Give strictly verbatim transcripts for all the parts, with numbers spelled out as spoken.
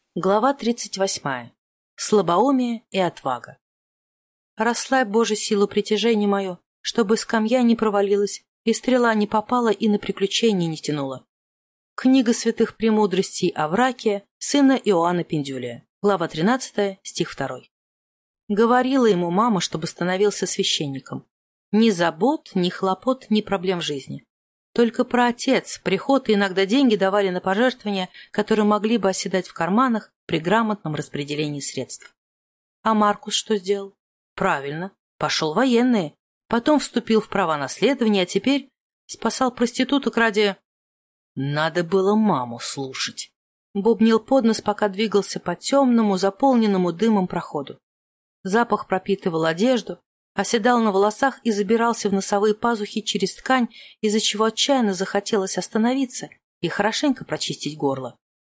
Глава тридцать восьмая. Слабоумие и отвага. Расслабь, Боже, силу притяжения мою, чтобы скамья не провалилась, и стрела не попала и на приключения не тянула. Книга святых премудростей Авракия, сына Иоанна Пендюлия. Глава тринадцатая, стих второй. Говорила ему мама, чтобы становился священником. Ни забот, ни хлопот, ни проблем в жизни. Только про отец, приход и иногда деньги давали на пожертвования, которые могли бы оседать в карманах при грамотном распределении средств. А Маркус что сделал? Правильно, пошел в военные, потом вступил в права наследования, а теперь спасал проституток ради... Надо было маму слушать. Бубнил под нос, пока двигался по темному, заполненному дымом проходу. Запах пропитывал одежду, оседал на волосах и забирался в носовые пазухи через ткань, из-за чего отчаянно захотелось остановиться и хорошенько прочистить горло.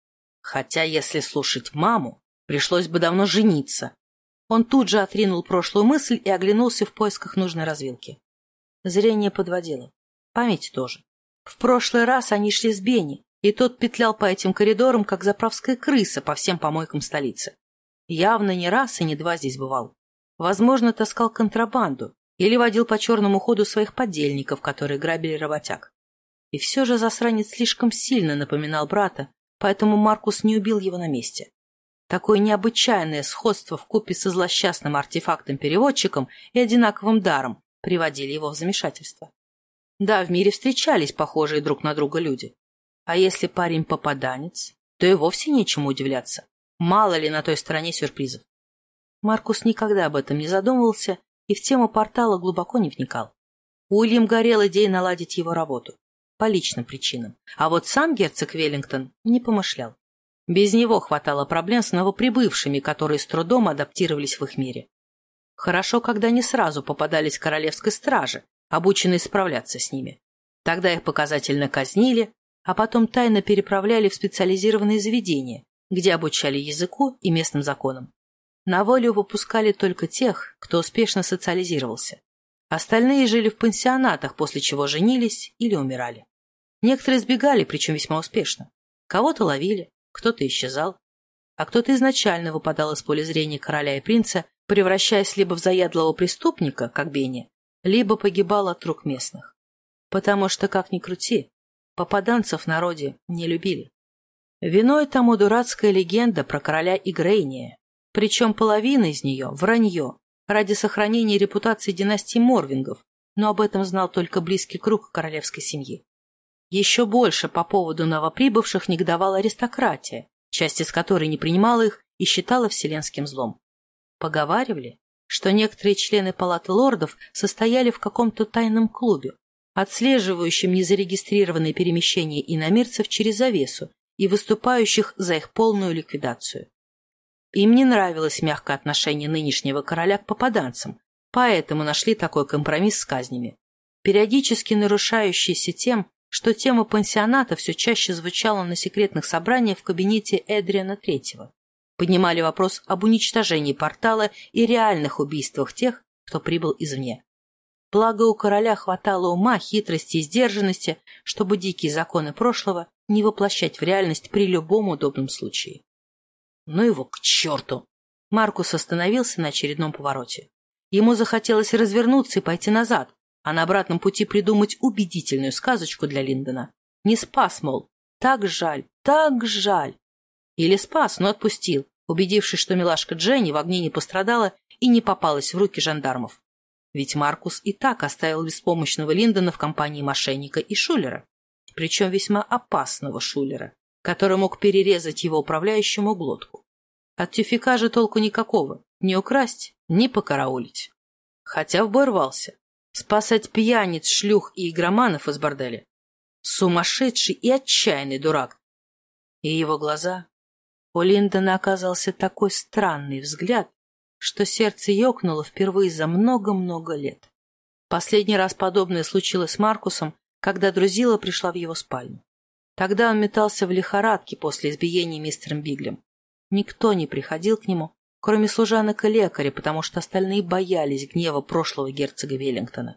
Хотя, если слушать маму, пришлось бы давно жениться. Он тут же отринул прошлую мысль и оглянулся в поисках нужной развилки. Зрение подводило. Память тоже. В прошлый раз они шли с Бенни, и тот петлял по этим коридорам, как заправская крыса по всем помойкам столицы. Явно не раз и не два здесь бывал. Возможно, таскал контрабанду или водил по черному ходу своих подельников, которые грабили работяг. И все же засранец слишком сильно напоминал брата, поэтому Маркус не убил его на месте. Такое необычайное сходство вкупе со злосчастным артефактом-переводчиком и одинаковым даром приводили его в замешательство. Да, в мире встречались похожие друг на друга люди. А если парень попаданец, то и вовсе нечему удивляться. Мало ли на той стороне сюрпризов. Маркус никогда об этом не задумывался и в тему портала глубоко не вникал. Уильям горел идеей наладить его работу. По личным причинам. А вот сам герцог Веллингтон не помышлял. Без него хватало проблем с новоприбывшими, которые с трудом адаптировались в их мире. Хорошо, когда не сразу попадались королевской страже, обученные справляться с ними. Тогда их показательно казнили, а потом тайно переправляли в специализированные заведения, где обучали языку и местным законам. На волю выпускали только тех, кто успешно социализировался. Остальные жили в пансионатах, после чего женились или умирали. Некоторые сбегали, причем весьма успешно. Кого-то ловили, кто-то исчезал, а кто-то изначально выпадал из поля зрения короля и принца, превращаясь либо в заядлого преступника, как Бенни, либо погибал от рук местных. Потому что, как ни крути, попаданцев в народе не любили. Виной тому дурацкая легенда про короля Игрейния. Причем половина из нее – вранье, ради сохранения репутации династии Морвингов, но об этом знал только близкий круг королевской семьи. Еще больше по поводу новоприбывших негодовала аристократия, часть из которой не принимала их и считала вселенским злом. Поговаривали, что некоторые члены палаты лордов состояли в каком-то тайном клубе, отслеживающем незарегистрированные перемещения иномирцев через завесу и выступающих за их полную ликвидацию. Им не нравилось мягкое отношение нынешнего короля к попаданцам, поэтому нашли такой компромисс с казнями, периодически нарушающийся тем, что тема пансионата все чаще звучала на секретных собраниях в кабинете Эдриана Третьего. Поднимали вопрос об уничтожении портала и реальных убийствах тех, кто прибыл извне. Благо у короля хватало ума, хитрости и сдержанности, чтобы дикие законы прошлого не воплощать в реальность при любом удобном случае. Ну его к черту! Маркус остановился на очередном повороте. Ему захотелось развернуться и пойти назад, а на обратном пути придумать убедительную сказочку для Линдона. Не спас, мол, так жаль, так жаль. Или спас, но отпустил, убедившись, что милашка Дженни в огне не пострадала и не попалась в руки жандармов. Ведь Маркус и так оставил беспомощного Линдона в компании мошенника и шулера, причем весьма опасного шулера, который мог перерезать его управляющему глотку. От тюфяка же толку никакого, ни украсть, ни покараулить. Хотя в бой рвался. Спасать пьяниц, шлюх и игроманов из борделя. Сумасшедший и отчаянный дурак. И его глаза... У Линдона оказался такой странный взгляд, что сердце ёкнуло впервые за много-много лет. Последний раз подобное случилось с Маркусом, когда Друзила пришла в его спальню. Тогда он метался в лихорадке после избиения мистером Биглем. Никто не приходил к нему, кроме служанок и лекаря, потому что остальные боялись гнева прошлого герцога Веллингтона.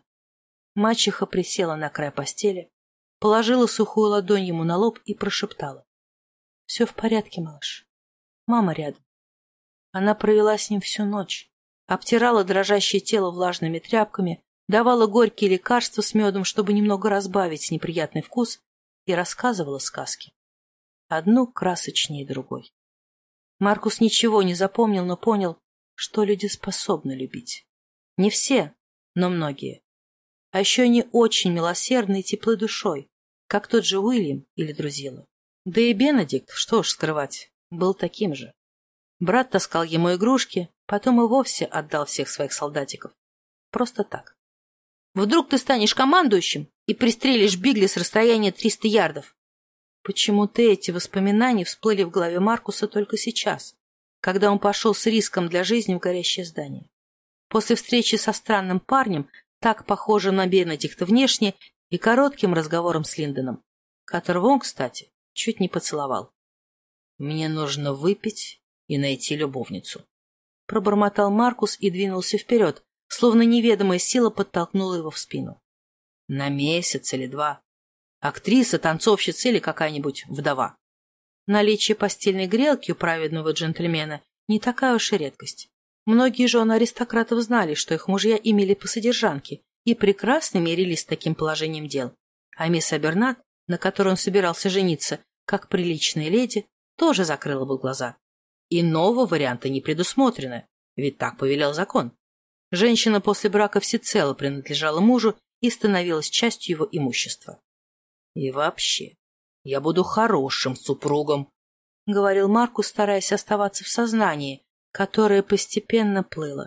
Мачеха присела на край постели, положила сухую ладонь ему на лоб и прошептала: — Все в порядке, малыш. Мама рядом. Она провела с ним всю ночь, обтирала дрожащее тело влажными тряпками, давала горькие лекарства с медом, чтобы немного разбавить неприятный вкус, и рассказывала сказки. Одну красочнее другой. Маркус ничего не запомнил, но понял, что люди способны любить. Не все, но многие. А еще они очень милосердны и теплы душой, как тот же Уильям или Друзилла. Да и Бенедикт, что уж скрывать, был таким же. Брат таскал ему игрушки, потом и вовсе отдал всех своих солдатиков. Просто так. Вдруг ты станешь командующим и пристрелишь Бигли с расстояния триста ярдов. Почему-то эти воспоминания всплыли в голове Маркуса только сейчас, когда он пошел с риском для жизни в горящее здание. После встречи со странным парнем, так похожим на Бенедикта внешне, и коротким разговором с Линдоном, которого он, кстати, чуть не поцеловал. «Мне нужно выпить и найти любовницу», — пробормотал Маркус и двинулся вперед, словно неведомая сила подтолкнула его в спину. «На месяц или два. Актриса, танцовщица или какая-нибудь вдова. Наличие постельной грелки у праведного джентльмена не такая уж и редкость. Многие жены аристократов знали, что их мужья имели по содержанке и прекрасно мирились с таким положением дел. А мисс Абернат, на которой он собирался жениться, как приличная леди, тоже закрыла бы глаза. Иного варианта не предусмотрено, ведь так повелел закон. Женщина после брака всецело принадлежала мужу и становилась частью его имущества. «И вообще, я буду хорошим супругом», — говорил Маркус, стараясь оставаться в сознании, которое постепенно плыло.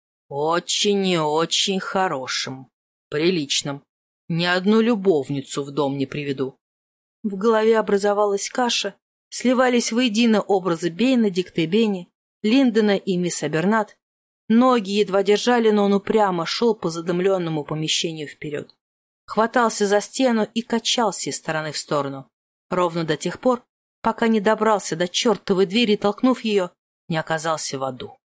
«Очень и очень хорошим, приличным. Ни одну любовницу в дом не приведу». В голове образовалась каша, сливались воедино образы Бенедикта и Бенни, Линдона и мисс Абернат. Ноги едва держали, но он упрямо шел по задымленному помещению вперед. Хватался за стену и качался из стороны в сторону, ровно до тех пор, пока не добрался до чертовой двери и, толкнув ее, не оказался в аду.